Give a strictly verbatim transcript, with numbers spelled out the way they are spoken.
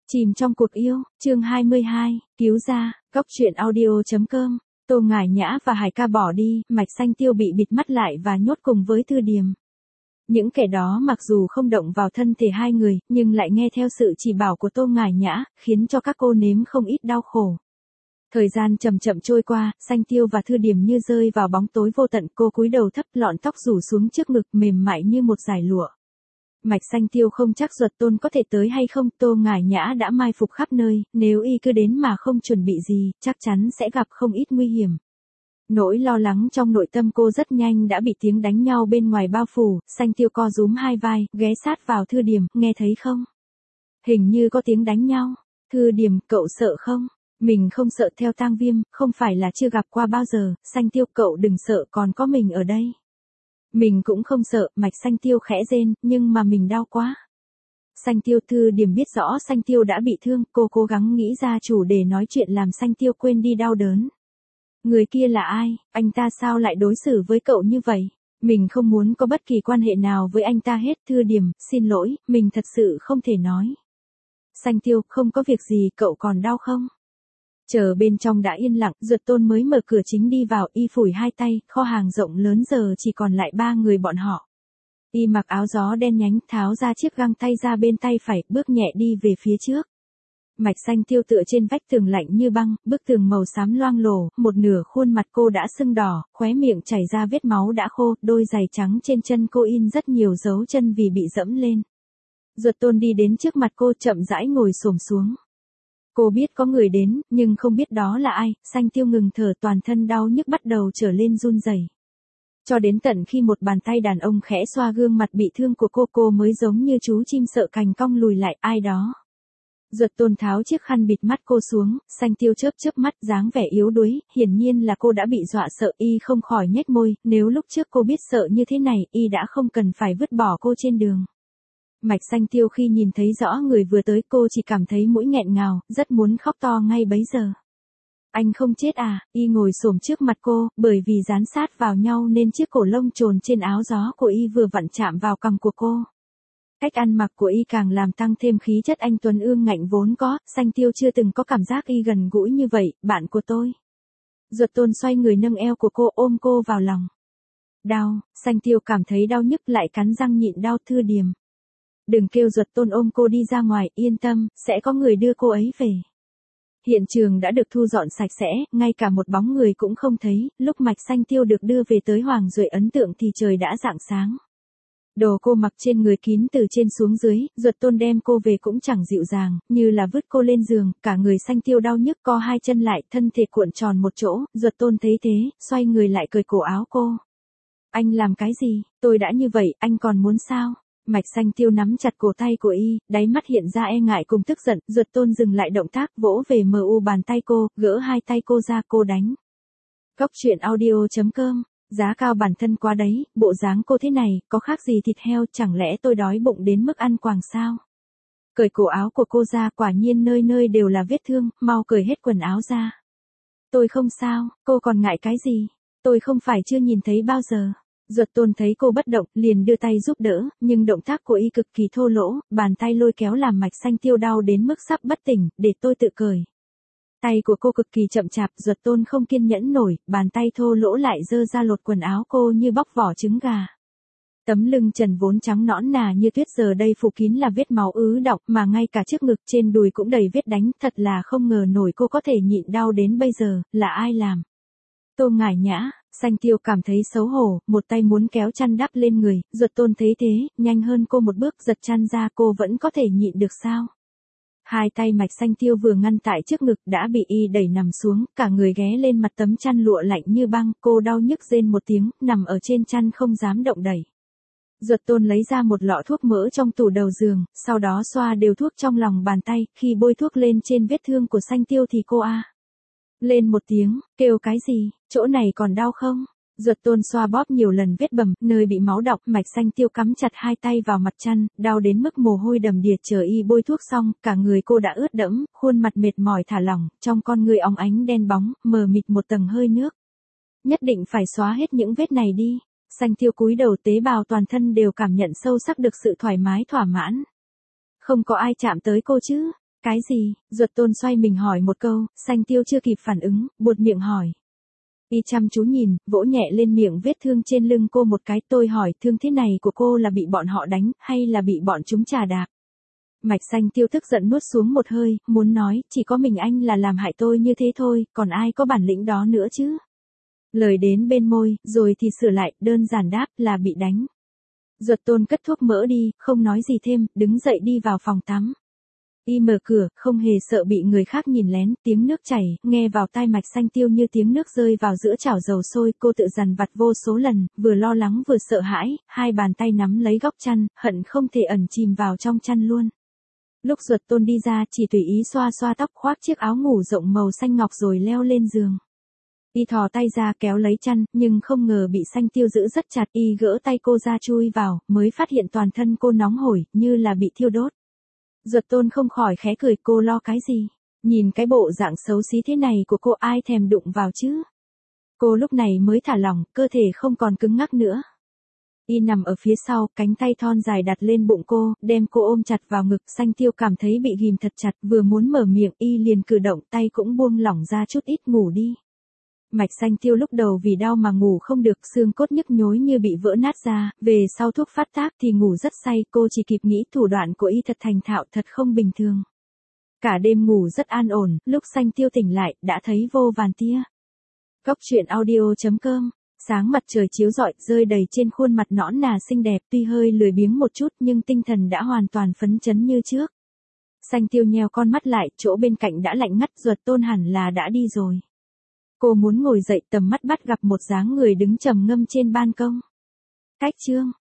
Chìm trong cuộc yêu, chương hai mươi hai, cứu ra, góc truyện audio.com, Tô Ngải Nhã và Hải Ca bỏ đi, Mạch Xanh Tiêu bị bịt mắt lại và nhốt cùng với Thư Điềm. Những kẻ đó mặc dù không động vào thân thể hai người, nhưng lại nghe theo sự chỉ bảo của Tô Ngải Nhã, khiến cho các cô nếm không ít đau khổ. Thời gian chậm chậm trôi qua, Xanh Tiêu và Thư Điềm như rơi vào bóng tối vô tận, cô cúi đầu thấp, lọn tóc rủ xuống trước ngực mềm mại như một dải lụa. Mạch Xanh Tiêu không chắc Duật Tôn có thể tới hay không, Tô Ngải Nhã đã mai phục khắp nơi, nếu y cứ đến mà không chuẩn bị gì, chắc chắn sẽ gặp không ít nguy hiểm. Nỗi lo lắng trong nội tâm cô rất nhanh đã bị tiếng đánh nhau bên ngoài bao phủ, Xanh Tiêu co rúm hai vai, ghé sát vào Thư Điềm, nghe thấy không? Hình như có tiếng đánh nhau. Thư Điềm, cậu sợ không? Mình không sợ, theo Tang Viêm, không phải là chưa gặp qua bao giờ, Xanh Tiêu cậu đừng sợ, còn có mình ở đây. Mình cũng không sợ, Mạch Xanh Tiêu khẽ rên, nhưng mà mình đau quá. Xanh Tiêu. Thư Điềm biết rõ Xanh Tiêu đã bị thương, cô cố gắng nghĩ ra chủ đề nói chuyện làm Xanh Tiêu quên đi đau đớn. Người kia là ai, anh ta sao lại đối xử với cậu như vậy? Mình không muốn có bất kỳ quan hệ nào với anh ta hết. Thư Điềm, xin lỗi, mình thật sự không thể nói. Xanh Tiêu, không có việc gì, cậu còn đau không? Chờ bên trong đã yên lặng, Duật Tôn mới mở cửa chính đi vào, y phủi hai tay, kho hàng rộng lớn giờ chỉ còn lại ba người bọn họ. Y mặc áo gió đen nhánh, tháo ra chiếc găng tay ra bên tay phải, bước nhẹ đi về phía trước. Mạch Xanh Tiêu tựa trên vách tường lạnh như băng, bức tường màu xám loang lổ, một nửa khuôn mặt cô đã sưng đỏ, khóe miệng chảy ra vết máu đã khô, đôi giày trắng trên chân cô in rất nhiều dấu chân vì bị dẫm lên. Duật Tôn đi đến trước mặt cô, chậm rãi ngồi xổm xuống. Cô biết có người đến, nhưng không biết đó là ai. Xanh Tiêu ngừng thở, toàn thân đau nhức bắt đầu trở lên run rẩy. Cho đến tận khi một bàn tay đàn ông khẽ xoa gương mặt bị thương của cô, cô mới giống như chú chim sợ cành cong lùi lại. Ai đó? Duật Tôn tháo chiếc khăn bịt mắt cô xuống, Xanh Tiêu chớp chớp mắt, dáng vẻ yếu đuối, hiển nhiên là cô đã bị dọa sợ. Y không khỏi nhếch môi, nếu lúc trước cô biết sợ như thế này, y đã không cần phải vứt bỏ cô trên đường. Mạch Xanh Tiêu khi nhìn thấy rõ người vừa tới, cô chỉ cảm thấy mũi nghẹn ngào, rất muốn khóc to ngay bấy giờ. Anh không chết à? Y ngồi xổm trước mặt cô, bởi vì dán sát vào nhau nên chiếc cổ lông trồn trên áo gió của y vừa vặn chạm vào cằm của cô. Cách ăn mặc của y càng làm tăng thêm khí chất anh tuấn ương ngạnh vốn có. Xanh Tiêu chưa từng có cảm giác y gần gũi như vậy. Bạn của tôi. Duật Tôn xoay người nâng eo của cô, ôm cô vào lòng. Đau. Xanh Tiêu cảm thấy đau nhức, lại cắn răng nhịn đau. Thư Điềm, đừng kêu. Duật Tôn ôm cô đi ra ngoài, yên tâm, sẽ có người đưa cô ấy về. Hiện trường đã được thu dọn sạch sẽ, ngay cả một bóng người cũng không thấy. Lúc Mạch Xanh Tiêu được đưa về tới Hoàng Duệ Ấn Tượng thì trời đã rạng sáng. Đồ cô mặc trên người kín từ trên xuống dưới, Duật Tôn đem cô về cũng chẳng dịu dàng, như là vứt cô lên giường, cả người Xanh Tiêu đau nhức, co hai chân lại, thân thể cuộn tròn một chỗ. Duật Tôn thấy thế, xoay người lại cởi cổ áo cô. Anh làm cái gì? Tôi đã như vậy, anh còn muốn sao? Mạch Xanh Tiêu nắm chặt cổ tay của y, đáy mắt hiện ra e ngại cùng tức giận. Duật Tôn dừng lại động tác, vỗ về mờ u bàn tay cô, gỡ hai tay cô ra. Cô đánh. Góc truyện audio.com, giá cao bản thân quá đấy, bộ dáng cô thế này, có khác gì thịt heo, chẳng lẽ tôi đói bụng đến mức ăn quàng sao? Cởi cổ áo của cô ra, quả nhiên nơi nơi đều là vết thương, mau cởi hết quần áo ra. Tôi không sao, cô còn ngại cái gì? Tôi không phải chưa nhìn thấy bao giờ. Duật Tôn thấy cô bất động, liền đưa tay giúp đỡ, nhưng động tác của y cực kỳ thô lỗ, bàn tay lôi kéo làm Mạch Xanh Tiêu đau đến mức sắp bất tỉnh. Để tôi tự cởi. Tay của cô cực kỳ chậm chạp, Duật Tôn không kiên nhẫn nổi, bàn tay thô lỗ lại giơ ra lột quần áo cô như bóc vỏ trứng gà. Tấm lưng trần vốn trắng nõn nà như tuyết giờ đây phủ kín là vết máu ứ đọng, mà ngay cả trước ngực trên đùi cũng đầy vết đánh. Thật là không ngờ nổi cô có thể nhịn đau đến bây giờ. Là ai làm? Tô Ngải Nhã. Xanh Tiêu cảm thấy xấu hổ, một tay muốn kéo chăn đắp lên người. Duật Tôn thấy thế, nhanh hơn cô một bước, giật chăn ra. Cô vẫn có thể nhịn được sao? Hai tay Mạch Xanh Tiêu vừa ngăn tại trước ngực đã bị y đẩy nằm xuống, cả người ghé lên mặt tấm chăn lụa lạnh như băng. Cô đau nhức rên một tiếng, nằm ở trên chăn không dám động đẩy. Duật Tôn lấy ra một lọ thuốc mỡ trong tủ đầu giường, sau đó xoa đều thuốc trong lòng bàn tay. Khi bôi thuốc lên trên vết thương của Xanh Tiêu thì cô a lên một tiếng, kêu cái gì? Chỗ này còn đau không? Duật Tôn xoa bóp nhiều lần vết bầm, nơi bị máu đọng. Mạch Xanh Tiêu cắm chặt hai tay vào mặt chăn, đau đến mức mồ hôi đầm đìa. Chờ y bôi thuốc xong, cả người cô đã ướt đẫm, khuôn mặt mệt mỏi thả lỏng, trong con người óng ánh đen bóng, mờ mịt một tầng hơi nước. Nhất định phải xóa hết những vết này đi. Xanh Tiêu cúi đầu, tế bào toàn thân đều cảm nhận sâu sắc được sự thoải mái thỏa mãn. Không có ai chạm tới cô chứ? Cái gì? Duật Tôn xoay mình hỏi một câu, Xanh Tiêu chưa kịp phản ứng, buột miệng hỏi. Y chăm chú nhìn, vỗ nhẹ lên miệng vết thương trên lưng cô một cái. Tôi hỏi, thương thế này của cô là bị bọn họ đánh, hay là bị bọn chúng trà đạp? Mạch Xanh Tiêu tức giận nuốt xuống một hơi, muốn nói, chỉ có mình anh là làm hại tôi như thế thôi, còn ai có bản lĩnh đó nữa chứ? Lời đến bên môi, rồi thì sửa lại, đơn giản đáp là bị đánh. Duật Tôn cất thuốc mỡ đi, không nói gì thêm, đứng dậy đi vào phòng tắm. Y mở cửa, không hề sợ bị người khác nhìn lén, tiếng nước chảy, nghe vào tai Mạch Xanh Tiêu như tiếng nước rơi vào giữa chảo dầu sôi. Cô tự dằn vặt vô số lần, vừa lo lắng vừa sợ hãi, hai bàn tay nắm lấy góc chăn, hận không thể ẩn chìm vào trong chăn luôn. Lúc Duật Tôn đi ra, chỉ tùy ý xoa xoa tóc, khoác chiếc áo ngủ rộng màu xanh ngọc rồi leo lên giường. Y thò tay ra kéo lấy chăn, nhưng không ngờ bị Xanh Tiêu giữ rất chặt. Y gỡ tay cô ra chui vào, mới phát hiện toàn thân cô nóng hổi, như là bị thiêu đốt. Duật Tôn không khỏi khẽ cười, cô lo cái gì? Nhìn cái bộ dạng xấu xí thế này của cô ai thèm đụng vào chứ? Cô lúc này mới thả lỏng, cơ thể không còn cứng ngắc nữa. Y nằm ở phía sau, cánh tay thon dài đặt lên bụng cô, đem cô ôm chặt vào ngực. Xanh Tiêu cảm thấy bị ghim thật chặt, vừa muốn mở miệng, Y liền cử động, tay cũng buông lỏng ra chút ít, ngủ đi. Mạch Xanh Tiêu lúc đầu vì đau mà ngủ không được, xương cốt nhức nhối như bị vỡ nát ra, về sau thuốc phát tác thì ngủ rất say. Cô chỉ kịp nghĩ thủ đoạn của Y thật thành thạo, thật không bình thường. Cả đêm ngủ rất an ổn, lúc Xanh Tiêu tỉnh lại, đã thấy vô vàn tia. Góc truyện audio chấm com. Sáng mặt trời chiếu rọi, rơi đầy trên khuôn mặt nõn nà xinh đẹp, tuy hơi lười biếng một chút nhưng tinh thần đã hoàn toàn phấn chấn như trước. Xanh Tiêu nheo con mắt lại, chỗ bên cạnh đã lạnh ngắt. Duật Tôn hẳn là đã đi rồi. Cô muốn ngồi dậy, tầm mắt bắt gặp một dáng người đứng trầm ngâm trên ban công. Cách chương